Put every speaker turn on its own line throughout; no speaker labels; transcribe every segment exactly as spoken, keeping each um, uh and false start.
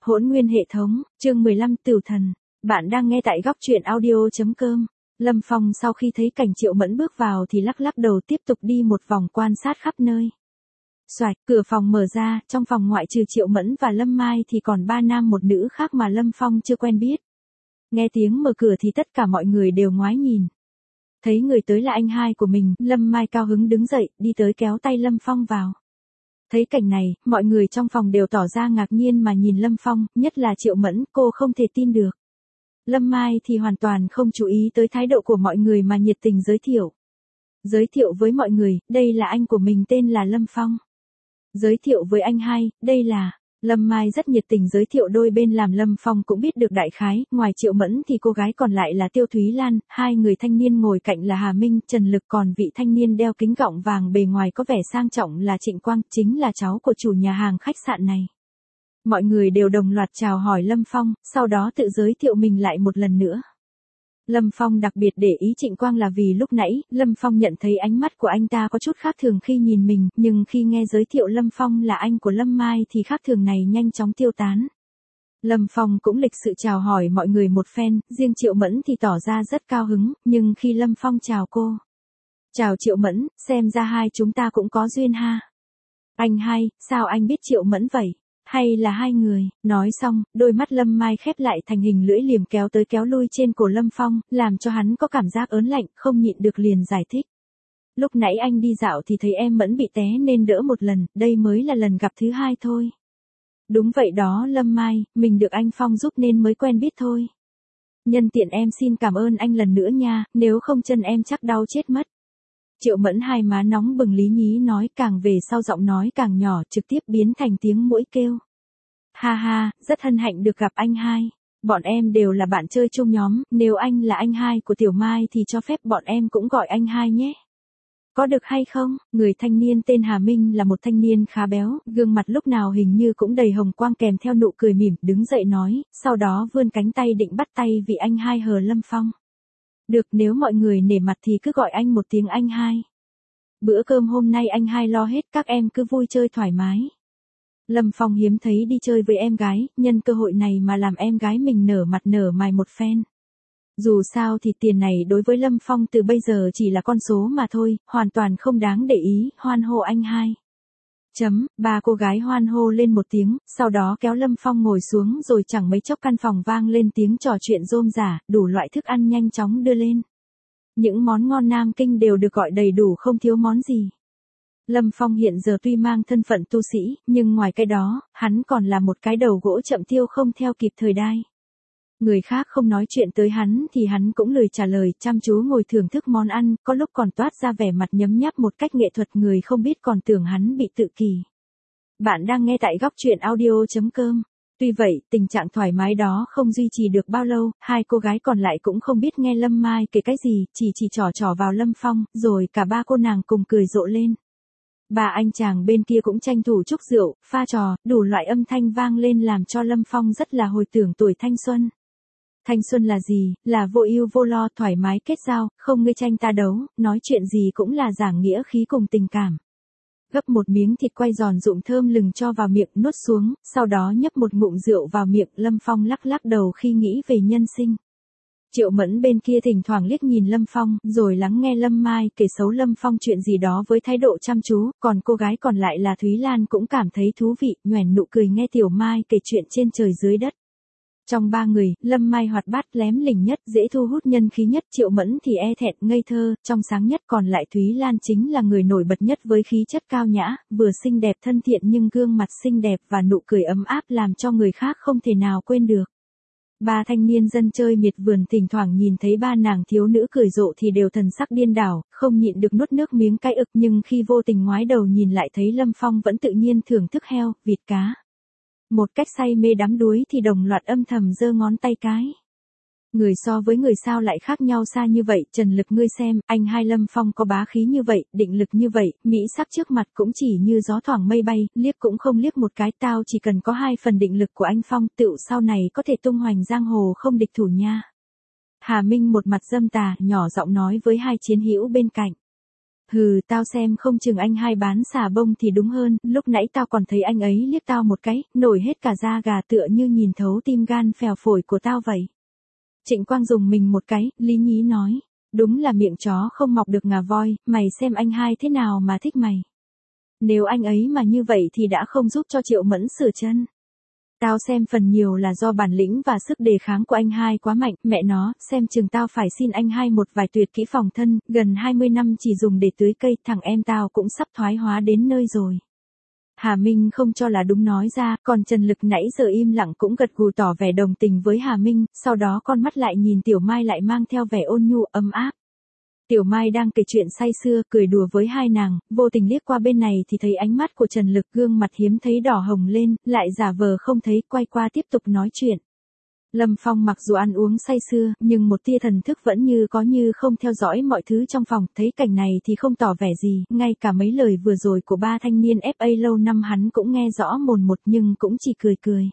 Hỗn nguyên hệ thống, chương mười lăm Tửu thần. Bạn đang nghe tại góc truyện audio.com. Lâm Phong sau khi thấy cảnh Triệu Mẫn bước vào thì lắc lắc đầu tiếp tục đi một vòng quan sát khắp nơi. Xoạch, cửa phòng mở ra, trong phòng ngoại trừ Triệu Mẫn và Lâm Mai thì còn ba nam một nữ khác mà Lâm Phong chưa quen biết. Nghe tiếng mở cửa thì tất cả mọi người đều ngoái nhìn. Thấy người tới là anh hai của mình, Lâm Mai cao hứng đứng dậy, đi tới kéo tay Lâm Phong vào. Thấy cảnh này, mọi người trong phòng đều tỏ ra ngạc nhiên mà nhìn Lâm Phong, nhất là Triệu Mẫn, cô không thể tin được. Lâm Mai thì hoàn toàn không chú ý tới thái độ của mọi người mà nhiệt tình giới thiệu. Giới thiệu với mọi người, đây là anh của mình tên là Lâm Phong. Giới thiệu với anh hai, đây là... Lâm Mai rất nhiệt tình giới thiệu đôi bên làm Lâm Phong cũng biết được đại khái, ngoài Triệu Mẫn thì cô gái còn lại là Tiêu Thúy Lan, hai người thanh niên ngồi cạnh là Hà Minh, Trần Lực, còn vị thanh niên đeo kính gọng vàng bề ngoài có vẻ sang trọng là Trịnh Quang, chính là cháu của chủ nhà hàng khách sạn này. Mọi người đều đồng loạt chào hỏi Lâm Phong, sau đó tự giới thiệu mình lại một lần nữa. Lâm Phong đặc biệt để ý Trịnh Quang là vì lúc nãy, Lâm Phong nhận thấy ánh mắt của anh ta có chút khác thường khi nhìn mình, nhưng khi nghe giới thiệu Lâm Phong là anh của Lâm Mai thì khác thường này nhanh chóng tiêu tán. Lâm Phong cũng lịch sự chào hỏi mọi người một phen, riêng Triệu Mẫn thì tỏ ra rất cao hứng, nhưng khi Lâm Phong chào cô. Chào Triệu Mẫn, xem ra hai chúng ta cũng có duyên ha. Anh hai, sao anh biết Triệu Mẫn vậy? Hay là hai người? Nói xong, đôi mắt Lâm Mai khép lại thành hình lưỡi liềm kéo tới kéo lui trên cổ Lâm Phong, làm cho hắn có cảm giác ớn lạnh, không nhịn được liền giải thích. Lúc nãy anh đi dạo thì thấy em Mẫn bị té nên đỡ một lần, đây mới là lần gặp thứ hai thôi. Đúng vậy đó Lâm Mai, mình được anh Phong giúp nên mới quen biết thôi. Nhân tiện em xin cảm ơn anh lần nữa nha, nếu không chân em chắc đau chết mất. Triệu Mẫn hai má nóng bừng lý nhí nói, càng về sau giọng nói càng nhỏ, trực tiếp biến thành tiếng muỗi kêu. Ha ha, rất hân hạnh được gặp anh hai. Bọn em đều là bạn chơi chung nhóm, nếu anh là anh hai của Tiểu Mai thì cho phép bọn em cũng gọi anh hai nhé. Có được hay không? Người thanh niên tên Hà Minh là một thanh niên khá béo, gương mặt lúc nào hình như cũng đầy hồng quang kèm theo nụ cười mỉm, đứng dậy nói, sau đó vươn cánh tay định bắt tay vị anh hai hờ Lâm Phong. Được, nếu mọi người nể mặt thì cứ gọi anh một tiếng anh hai. Bữa cơm hôm nay anh hai lo hết, các em cứ vui chơi thoải mái. Lâm Phong hiếm thấy đi chơi với em gái, nhân cơ hội này mà làm em gái mình nở mặt nở mày một phen. Dù sao thì tiền này đối với Lâm Phong từ bây giờ chỉ là con số mà thôi, hoàn toàn không đáng để ý, hoan hô anh hai. Chấm, ba cô gái hoan hô lên một tiếng, sau đó kéo Lâm Phong ngồi xuống rồi chẳng mấy chốc căn phòng vang lên tiếng trò chuyện rôm rả, đủ loại thức ăn nhanh chóng đưa lên. Những món ngon Nam Kinh đều được gọi đầy đủ không thiếu món gì. Lâm Phong hiện giờ tuy mang thân phận tu sĩ, nhưng ngoài cái đó, hắn còn là một cái đầu gỗ chậm tiêu không theo kịp thời đại. Người khác không nói chuyện tới hắn thì hắn cũng lười trả lời, chăm chú ngồi thưởng thức món ăn, có lúc còn toát ra vẻ mặt nhấm nháp một cách nghệ thuật, người không biết còn tưởng hắn bị tự kỷ. Bạn đang nghe tại góc truyện audio.com. Tuy vậy, tình trạng thoải mái đó không duy trì được bao lâu, hai cô gái còn lại cũng không biết nghe Lâm Mai kể cái gì, chỉ chỉ trò trò vào Lâm Phong, rồi cả ba cô nàng cùng cười rộ lên. Ba anh chàng bên kia cũng tranh thủ chúc rượu, pha trò, đủ loại âm thanh vang lên làm cho Lâm Phong rất là hồi tưởng tuổi thanh xuân. Thanh xuân là gì? Là vô ưu vô lo, thoải mái kết giao, không ngươi tranh ta đấu, nói chuyện gì cũng là giảng nghĩa khí cùng tình cảm. Gấp một miếng thịt quay giòn rụm thơm lừng cho vào miệng, nuốt xuống, sau đó nhấp một ngụm rượu vào miệng, Lâm Phong lắc lắc đầu khi nghĩ về nhân sinh. Triệu Mẫn bên kia thỉnh thoảng liếc nhìn Lâm Phong, rồi lắng nghe Lâm Mai kể xấu Lâm Phong chuyện gì đó với thái độ chăm chú, còn cô gái còn lại là Thúy Lan cũng cảm thấy thú vị, nhoẻn nụ cười nghe Tiểu Mai kể chuyện trên trời dưới đất. Trong ba người, Lâm Mai hoạt bát lém lỉnh nhất, dễ thu hút nhân khí nhất, Triệu Mẫn thì e thẹn, ngây thơ, trong sáng nhất, còn lại Thúy Lan chính là người nổi bật nhất với khí chất cao nhã, vừa xinh đẹp thân thiện nhưng gương mặt xinh đẹp và nụ cười ấm áp làm cho người khác không thể nào quên được. Ba thanh niên dân chơi miệt vườn thỉnh thoảng nhìn thấy ba nàng thiếu nữ cười rộ thì đều thần sắc điên đảo, không nhịn được nuốt nước miếng cay ực, nhưng khi vô tình ngoái đầu nhìn lại thấy Lâm Phong vẫn tự nhiên thưởng thức heo, vịt cá. Một cách say mê đắm đuối thì đồng loạt âm thầm giơ ngón tay cái. Người so với người sao lại khác nhau xa như vậy, Trần Lực ngươi xem, anh hai Lâm Phong có bá khí như vậy, định lực như vậy, mỹ sắc trước mặt cũng chỉ như gió thoảng mây bay, liếc cũng không liếc một cái, tao chỉ cần có hai phần định lực của anh Phong, tựu sau này có thể tung hoành giang hồ không địch thủ nha. Hà Minh một mặt dâm tà, nhỏ giọng nói với hai chiến hữu bên cạnh. Hừ, tao xem không chừng anh hai bán xà bông thì đúng hơn, lúc nãy tao còn thấy anh ấy liếc tao một cái, nổi hết cả da gà tựa như nhìn thấu tim gan phèo phổi của tao vậy. Trịnh Quang dùng mình một cái, lý nhí nói, đúng là miệng chó không mọc được ngà voi, mày xem anh hai thế nào mà thích mày. Nếu anh ấy mà như vậy thì đã không giúp cho Triệu Mẫn sửa chân. Tao xem phần nhiều là do bản lĩnh và sức đề kháng của anh hai quá mạnh, mẹ nó, xem chừng tao phải xin anh hai một vài tuyệt kỹ phòng thân, gần hai mươi năm chỉ dùng để tưới cây, thằng em tao cũng sắp thoái hóa đến nơi rồi. Hà Minh không cho là đúng nói ra, còn Trần Lực nãy giờ im lặng cũng gật gù tỏ vẻ đồng tình với Hà Minh, sau đó con mắt lại nhìn Tiểu Mai lại mang theo vẻ ôn nhu ấm áp. Tiểu Mai đang kể chuyện say sưa, cười đùa với hai nàng, vô tình liếc qua bên này thì thấy ánh mắt của Trần Lực gương mặt hiếm thấy đỏ hồng lên, lại giả vờ không thấy, quay qua tiếp tục nói chuyện. Lâm Phong mặc dù ăn uống say sưa, nhưng một tia thần thức vẫn như có như không theo dõi mọi thứ trong phòng, thấy cảnh này thì không tỏ vẻ gì, ngay cả mấy lời vừa rồi của ba thanh niên ép a lâu năm hắn cũng nghe rõ mồn một nhưng cũng chỉ cười cười.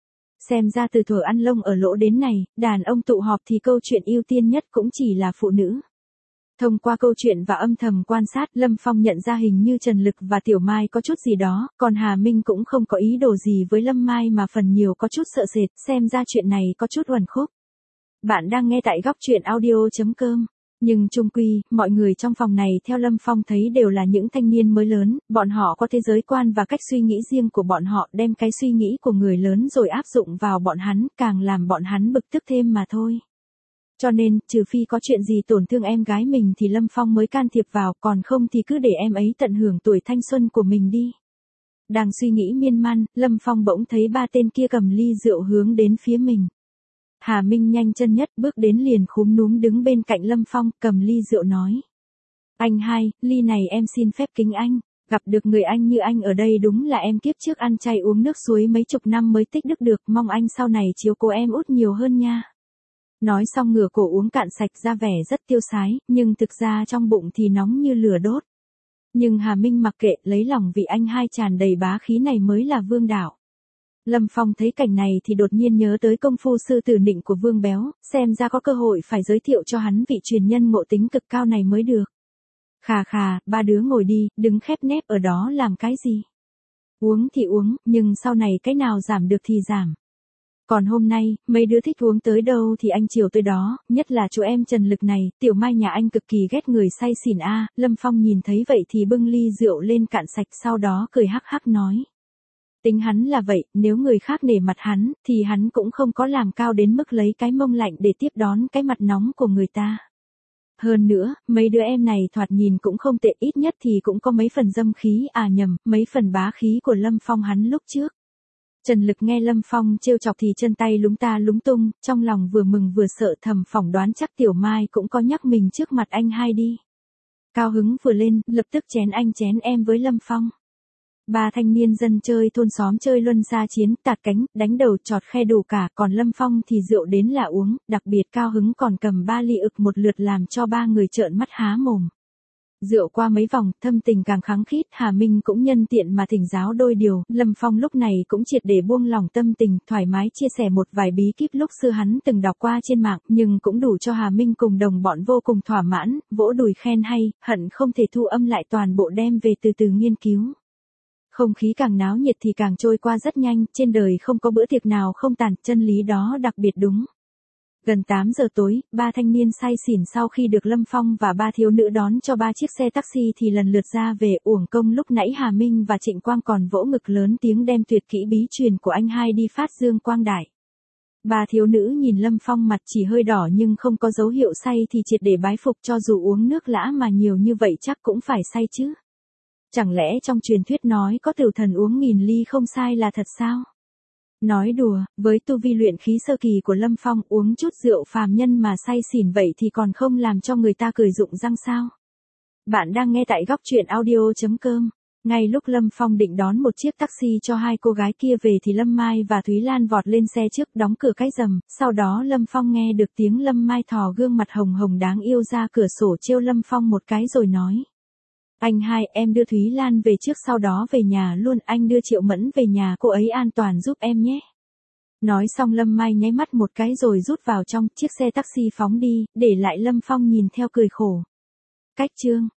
Xem ra từ thuở ăn lông ở lỗ đến này, đàn ông tụ họp thì câu chuyện ưu tiên nhất cũng chỉ là phụ nữ. Thông qua câu chuyện và âm thầm quan sát, Lâm Phong nhận ra hình như Trần Lực và Tiểu Mai có chút gì đó, còn Hà Minh cũng không có ý đồ gì với Lâm Mai mà phần nhiều có chút sợ sệt, xem ra chuyện này có chút uẩn khúc. Bạn đang nghe tại góc truyện audio.com. Nhưng chung quy, mọi người trong phòng này theo Lâm Phong thấy đều là những thanh niên mới lớn, bọn họ có thế giới quan và cách suy nghĩ riêng của bọn họ, đem cái suy nghĩ của người lớn rồi áp dụng vào bọn hắn, càng làm bọn hắn bực tức thêm mà thôi. Cho nên, trừ phi có chuyện gì tổn thương em gái mình thì Lâm Phong mới can thiệp vào, còn không thì cứ để em ấy tận hưởng tuổi thanh xuân của mình đi. Đang suy nghĩ miên man, Lâm Phong bỗng thấy ba tên kia cầm ly rượu hướng đến phía mình. Hà Minh nhanh chân nhất bước đến liền khúm núm đứng bên cạnh Lâm Phong, cầm ly rượu nói. Anh hai, ly này em xin phép kính anh, gặp được người anh như anh ở đây đúng là em kiếp trước ăn chay uống nước suối mấy chục năm mới tích đức được, mong anh sau này chiếu cố em út nhiều hơn nha. Nói xong ngửa cổ uống cạn sạch ra vẻ rất tiêu sái, nhưng thực ra trong bụng thì nóng như lửa đốt. Nhưng Hà Minh mặc kệ, lấy lòng vị anh hai tràn đầy bá khí này mới là vương đạo. Lâm Phong thấy cảnh này thì đột nhiên nhớ tới công phu sư tử nịnh của Vương Béo, xem ra có cơ hội phải giới thiệu cho hắn vị truyền nhân ngộ tính cực cao này mới được. Khà khà, ba đứa ngồi đi, đứng khép nép ở đó làm cái gì? Uống thì uống, nhưng sau này cái nào giảm được thì giảm. Còn hôm nay, mấy đứa thích uống tới đâu thì anh chiều tới đó, nhất là chú em Trần Lực này, Tiểu Mai nhà anh cực kỳ ghét người say xỉn a. Lâm Phong nhìn thấy vậy thì bưng ly rượu lên cạn sạch, sau đó cười hắc hắc nói. Tính hắn là vậy, nếu người khác nể mặt hắn, thì hắn cũng không có làm cao đến mức lấy cái mông lạnh để tiếp đón cái mặt nóng của người ta. Hơn nữa, mấy đứa em này thoạt nhìn cũng không tệ, ít nhất thì cũng có mấy phần dâm khí, à nhầm, mấy phần bá khí của Lâm Phong hắn lúc trước. Trần Lực nghe Lâm Phong trêu chọc thì chân tay lúng ta lúng tung, trong lòng vừa mừng vừa sợ, thầm phỏng đoán chắc Tiểu Mai cũng có nhắc mình trước mặt anh hai đi. Cao hứng vừa lên, lập tức chén anh chén em với Lâm Phong. Ba thanh niên dân chơi thôn xóm chơi luân xa chiến, tạt cánh, đánh đầu chọt khe đủ cả, còn Lâm Phong thì rượu đến là uống, đặc biệt cao hứng còn cầm ba ly ực một lượt làm cho ba người trợn mắt há mồm. Rượu qua mấy vòng, thâm tình càng kháng khít, Hà Minh cũng nhân tiện mà thỉnh giáo đôi điều, Lâm Phong lúc này cũng triệt để buông lòng tâm tình, thoải mái chia sẻ một vài bí kíp lúc xưa hắn từng đọc qua trên mạng, nhưng cũng đủ cho Hà Minh cùng đồng bọn vô cùng thỏa mãn, vỗ đùi khen hay, hận không thể thu âm lại toàn bộ đem về từ từ nghiên cứu. Không khí càng náo nhiệt thì càng trôi qua rất nhanh, trên đời không có bữa tiệc nào không tàn, chân lý đó đặc biệt đúng. Gần tám giờ tối, ba thanh niên say xỉn sau khi được Lâm Phong và ba thiếu nữ đón cho ba chiếc xe taxi thì lần lượt ra về, uổng công lúc nãy Hà Minh và Trịnh Quang còn vỗ ngực lớn tiếng đem tuyệt kỹ bí truyền của anh hai đi phát dương quang đại. Ba thiếu nữ nhìn Lâm Phong mặt chỉ hơi đỏ nhưng không có dấu hiệu say thì triệt để bái phục, cho dù uống nước lã mà nhiều như vậy chắc cũng phải say chứ. Chẳng lẽ trong truyền thuyết nói có tử thần uống nghìn ly không sai là thật sao? Nói đùa, với tu vi luyện khí sơ kỳ của Lâm Phong uống chút rượu phàm nhân mà say xỉn vậy thì còn không làm cho người ta cười rụng răng sao? Bạn đang nghe tại góc truyện audio.com. Ngay lúc Lâm Phong định đón một chiếc taxi cho hai cô gái kia về thì Lâm Mai và Thúy Lan vọt lên xe trước đóng cửa cái rầm, sau đó Lâm Phong nghe được tiếng Lâm Mai thò gương mặt hồng hồng đáng yêu ra cửa sổ trêu Lâm Phong một cái rồi nói. Anh hai, em đưa Thúy Lan về trước sau đó về nhà luôn, anh đưa Triệu Mẫn về nhà cô ấy an toàn giúp em nhé. Nói xong Lâm Mai nháy mắt một cái rồi rút vào trong, chiếc xe taxi phóng đi, để lại Lâm Phong nhìn theo cười khổ. Cách chương